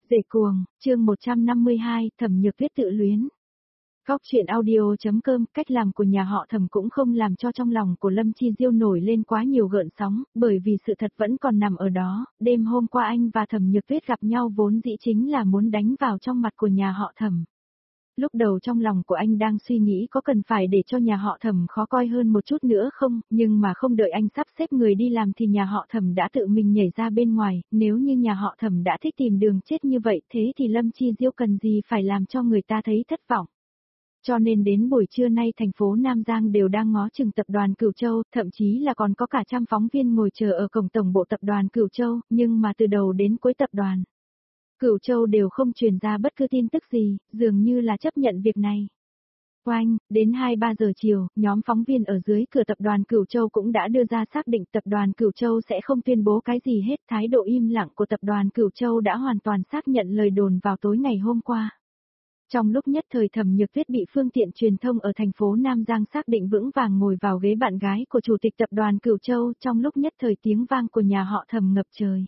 Dễ cuồng, chương 152, Thẩm Nhược Tuyết tự luyến. Góc chuyện audio.com, cách làm của nhà họ Thẩm cũng không làm cho trong lòng của Lâm Chi Diêu nổi lên quá nhiều gợn sóng, bởi vì sự thật vẫn còn nằm ở đó, đêm hôm qua anh và Thẩm Nhược Tuyết gặp nhau vốn dĩ chính là muốn đánh vào trong mặt của nhà họ Thẩm. Lúc đầu trong lòng của anh đang suy nghĩ có cần phải để cho nhà họ Thẩm khó coi hơn một chút nữa không, nhưng mà không đợi anh sắp xếp người đi làm thì nhà họ Thẩm đã tự mình nhảy ra bên ngoài, nếu như nhà họ Thẩm đã thích tìm đường chết như vậy thế thì Lâm Chi Diêu cần gì phải làm cho người ta thấy thất vọng. Cho nên đến buổi trưa nay thành phố Nam Giang đều đang ngó chừng tập đoàn Cửu Châu, thậm chí là còn có cả trăm phóng viên ngồi chờ ở cổng tổng bộ tập đoàn Cửu Châu, nhưng mà từ đầu đến cuối tập đoàn Cửu Châu đều không truyền ra bất cứ tin tức gì, dường như là chấp nhận việc này. Oanh, đến 2-3 giờ chiều, nhóm phóng viên ở dưới cửa tập đoàn Cửu Châu cũng đã đưa ra xác định tập đoàn Cửu Châu sẽ không tuyên bố cái gì hết. Thái độ im lặng của tập đoàn Cửu Châu đã hoàn toàn xác nhận lời đồn vào tối ngày hôm qua. Trong lúc nhất thời Thẩm Nhược Tuyết bị phương tiện truyền thông ở thành phố Nam Giang xác định vững vàng ngồi vào ghế bạn gái của chủ tịch tập đoàn Cửu Châu, trong lúc nhất thời tiếng vang của nhà họ Thẩm ngập trời.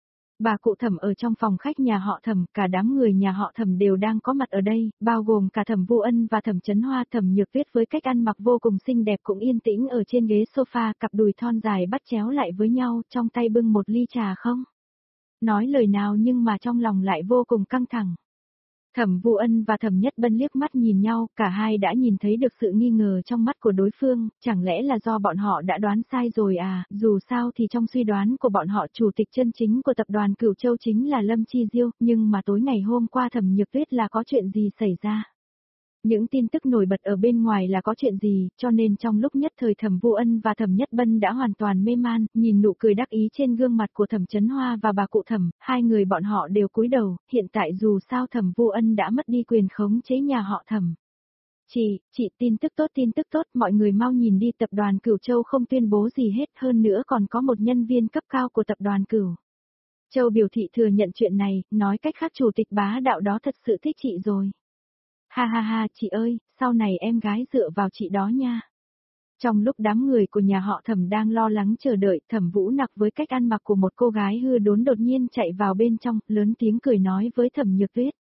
Bà cụ Thẩm ở trong phòng khách nhà họ Thẩm, cả đám người nhà họ Thẩm đều đang có mặt ở đây, bao gồm cả Thẩm Vu Ân và Thẩm Chấn Hoa. Thẩm Nhược Tuyết với cách ăn mặc vô cùng xinh đẹp cũng yên tĩnh ở trên ghế sofa, cặp đùi thon dài bắt chéo lại với nhau, trong tay bưng một ly trà không nói lời nào nhưng mà trong lòng lại vô cùng căng thẳng. Thẩm Vu Ân và Thẩm Nhất Bân liếc mắt nhìn nhau, cả hai đã nhìn thấy được sự nghi ngờ trong mắt của đối phương, chẳng lẽ là do bọn họ đã đoán sai rồi à, dù sao thì trong suy đoán của bọn họ chủ tịch chân chính của tập đoàn Cửu Châu chính là Lâm Chi Diêu, nhưng mà tối ngày hôm qua Thẩm Nhược Tuyết là có chuyện gì xảy ra? Những tin tức nổi bật ở bên ngoài là có chuyện gì, cho nên trong lúc nhất thời Thẩm Vu Ân và Thẩm Nhất Bân đã hoàn toàn mê man, nhìn nụ cười đắc ý trên gương mặt của Thẩm Chấn Hoa và bà cụ Thẩm, hai người bọn họ đều cúi đầu, hiện tại dù sao Thẩm Vu Ân đã mất đi quyền khống chế nhà họ Thẩm. Chị, tin tức tốt, mọi người mau nhìn đi, tập đoàn Cửu Châu không tuyên bố gì hết, hơn nữa còn có một nhân viên cấp cao của tập đoàn Cửu Châu biểu thị thừa nhận chuyện này, nói cách khác chủ tịch bá đạo đó thật sự thích chị rồi. Ha ha ha, chị ơi, sau này em gái dựa vào chị đó nha. Trong lúc đám người của nhà họ Thẩm đang lo lắng chờ đợi, Thẩm Vũ Nặc với cách ăn mặc của một cô gái hư đốn đột nhiên chạy vào bên trong, lớn tiếng cười nói với Thẩm Nhược Tuyết.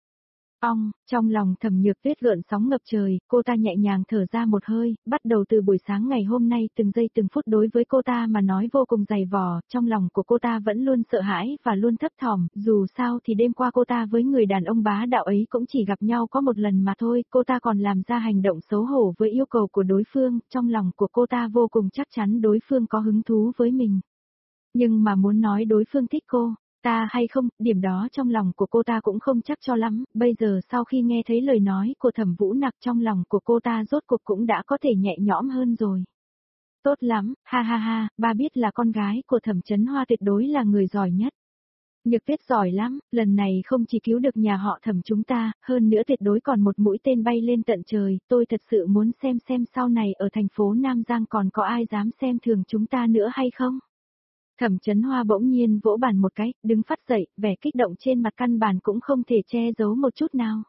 Trong lòng Thẩm Nhược Tuyết gợn sóng ngập trời, cô ta nhẹ nhàng thở ra một hơi, bắt đầu từ buổi sáng ngày hôm nay từng giây từng phút đối với cô ta mà nói vô cùng dày vò, trong lòng của cô ta vẫn luôn sợ hãi và luôn thấp thỏm, dù sao thì đêm qua cô ta với người đàn ông bá đạo ấy cũng chỉ gặp nhau có một lần mà thôi, cô ta còn làm ra hành động xấu hổ với yêu cầu của đối phương, trong lòng của cô ta vô cùng chắc chắn đối phương có hứng thú với mình. Nhưng mà muốn nói đối phương thích cô ta hay không, điểm đó trong lòng của cô ta cũng không chắc cho lắm, bây giờ sau khi nghe thấy lời nói của Thẩm Vũ Nặc trong lòng của cô ta rốt cuộc cũng đã có thể nhẹ nhõm hơn rồi. Tốt lắm, ha ha ha, ba biết là con gái của Thẩm Chấn Hoa tuyệt đối là người giỏi nhất. Nhược Tuyết giỏi lắm, lần này không chỉ cứu được nhà họ Thẩm chúng ta, hơn nữa tuyệt đối còn một mũi tên bay lên tận trời, tôi thật sự muốn xem sau này ở thành phố Nam Giang còn có ai dám xem thường chúng ta nữa hay không. Thẩm Chấn Hoa bỗng nhiên vỗ bàn một cái, đứng phát dậy, vẻ kích động trên mặt căn bản cũng không thể che giấu một chút nào.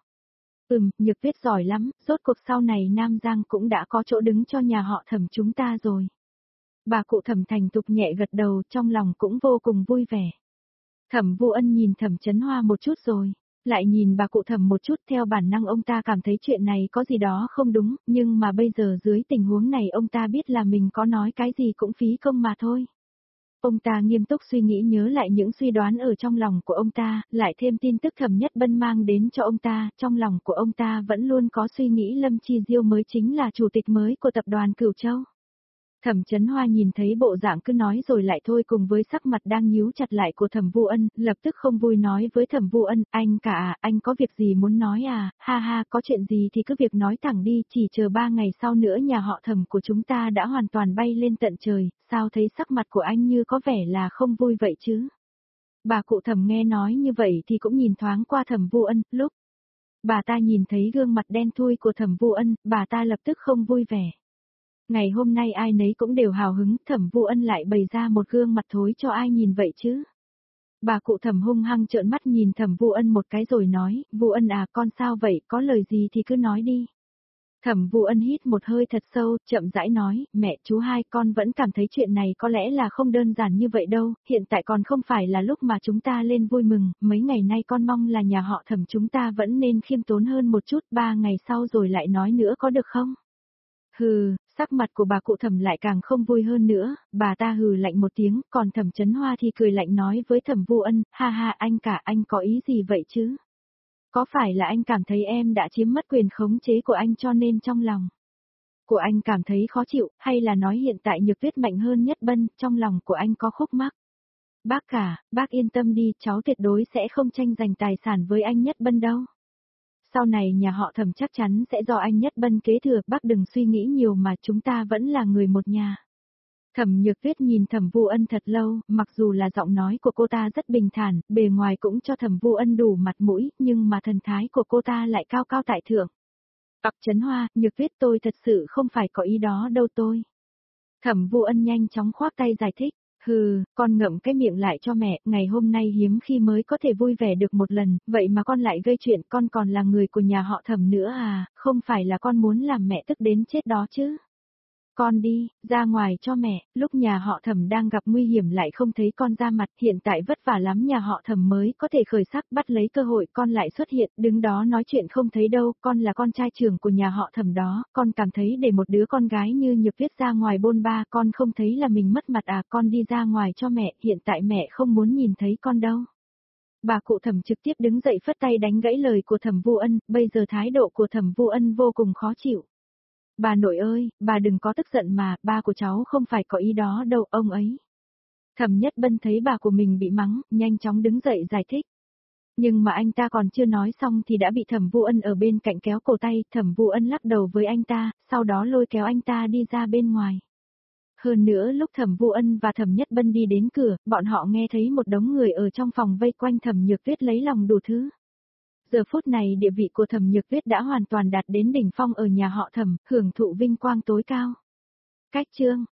Nhược Tuyết giỏi lắm, rốt cuộc sau này Nam Giang cũng đã có chỗ đứng cho nhà họ Thẩm chúng ta rồi. Bà cụ Thẩm thành thục nhẹ gật đầu, trong lòng cũng vô cùng vui vẻ. Thẩm Vu Ân nhìn Thẩm Chấn Hoa một chút rồi, lại nhìn bà cụ Thẩm một chút, theo bản năng ông ta cảm thấy chuyện này có gì đó không đúng, nhưng mà bây giờ dưới tình huống này ông ta biết là mình có nói cái gì cũng phí công mà thôi. Ông ta nghiêm túc suy nghĩ nhớ lại những suy đoán ở trong lòng của ông ta, lại thêm tin tức Thẩm Nhất Bân mang đến cho ông ta, trong lòng của ông ta vẫn luôn có suy nghĩ Lâm Chi Diêu mới chính là chủ tịch mới của tập đoàn Cửu Châu. Thẩm Chấn Hoa nhìn thấy bộ dạng cứ nói rồi lại thôi cùng với sắc mặt đang nhíu chặt lại của Thẩm Vu Ân, lập tức không vui nói với Thẩm Vu Ân, anh có việc gì muốn nói à, ha ha, có chuyện gì thì cứ việc nói thẳng đi, chỉ chờ 3 ngày sau nữa nhà họ Thẩm của chúng ta đã hoàn toàn bay lên tận trời, sao thấy sắc mặt của anh như có vẻ là không vui vậy chứ. Bà cụ Thẩm nghe nói như vậy thì cũng nhìn thoáng qua Thẩm Vu Ân, lúc bà ta nhìn thấy gương mặt đen thui của Thẩm Vu Ân, bà ta lập tức không vui vẻ. Ngày hôm nay ai nấy cũng đều hào hứng, Thẩm Vu Ân lại bày ra một gương mặt thối cho ai nhìn vậy chứ. Bà cụ Thẩm hung hăng trợn mắt nhìn Thẩm Vu Ân một cái rồi nói, Vu Ân à, con sao vậy, có lời gì thì cứ nói đi. Thẩm Vu Ân hít một hơi thật sâu, chậm rãi nói, mẹ chú hai con vẫn cảm thấy chuyện này có lẽ là không đơn giản như vậy đâu, hiện tại còn không phải là lúc mà chúng ta lên vui mừng, mấy ngày nay con mong là nhà họ Thẩm chúng ta vẫn nên khiêm tốn hơn một chút, 3 ngày sau rồi lại nói nữa có được không? Hừ, sắc mặt của bà cụ Thẩm lại càng không vui hơn nữa, bà ta hừ lạnh một tiếng, còn Thẩm Chấn Hoa thì cười lạnh nói với Thẩm Vu Ân, ha ha anh có ý gì vậy chứ? Có phải là anh cảm thấy em đã chiếm mất quyền khống chế của anh cho nên trong lòng của anh cảm thấy khó chịu, hay là nói hiện tại Nhược Tuyết mạnh hơn Nhất Bân, trong lòng của anh có khúc mắc? Bác cả, bác yên tâm đi, cháu tuyệt đối sẽ không tranh giành tài sản với anh Nhất Bân đâu. Sau này nhà họ Thẩm chắc chắn sẽ do anh Nhất Bân kế thừa, bác đừng suy nghĩ nhiều mà chúng ta vẫn là người một nhà. Thẩm Nhược Tuyết nhìn Thẩm Vu Ân thật lâu, mặc dù là giọng nói của cô ta rất bình thản, bề ngoài cũng cho Thẩm Vu Ân đủ mặt mũi, nhưng mà thần thái của cô ta lại cao cao tại thượng. Bạc Chấn Hoa, Nhược Tuyết tôi thật sự không phải có ý đó đâu tôi. Thẩm Vu Ân nhanh chóng khoác tay giải thích, hừ, con ngậm cái miệng lại cho mẹ, ngày hôm nay hiếm khi mới có thể vui vẻ được một lần, vậy mà con lại gây chuyện, con còn là người của nhà họ Thẩm nữa à, không phải là con muốn làm mẹ tức đến chết đó chứ. Con đi, ra ngoài cho mẹ, lúc nhà họ Thẩm đang gặp nguy hiểm lại không thấy con ra mặt, hiện tại vất vả lắm nhà họ Thẩm mới có thể khởi sắc bắt lấy cơ hội con lại xuất hiện, đứng đó nói chuyện không thấy đâu, con là con trai trưởng của nhà họ Thẩm đó, con cảm thấy để một đứa con gái như Nhược Tuyết ra ngoài bôn ba con không thấy là mình mất mặt à, con đi ra ngoài cho mẹ, hiện tại mẹ không muốn nhìn thấy con đâu. Bà cụ Thẩm trực tiếp đứng dậy phất tay đánh gãy lời của Thẩm Vu Ân, bây giờ thái độ của Thẩm Vu Ân vô cùng khó chịu. Bà nội ơi, bà đừng có tức giận mà, ba của cháu không phải có ý đó đâu, ông ấy. Thẩm Nhất Bân thấy bà của mình bị mắng, nhanh chóng đứng dậy giải thích. Nhưng mà anh ta còn chưa nói xong thì đã bị Thẩm Vu Ân ở bên cạnh kéo cổ tay, Thẩm Vu Ân lắc đầu với anh ta, sau đó lôi kéo anh ta đi ra bên ngoài. Hơn nữa lúc Thẩm Vu Ân và Thẩm Nhất Bân đi đến cửa, bọn họ nghe thấy một đống người ở trong phòng vây quanh Thẩm Nhược Tuyết lấy lòng đủ thứ. Giờ phút này địa vị của Thẩm Nhược Tuyết đã hoàn toàn đạt đến đỉnh phong ở nhà họ Thẩm, hưởng thụ vinh quang tối cao. Cách chương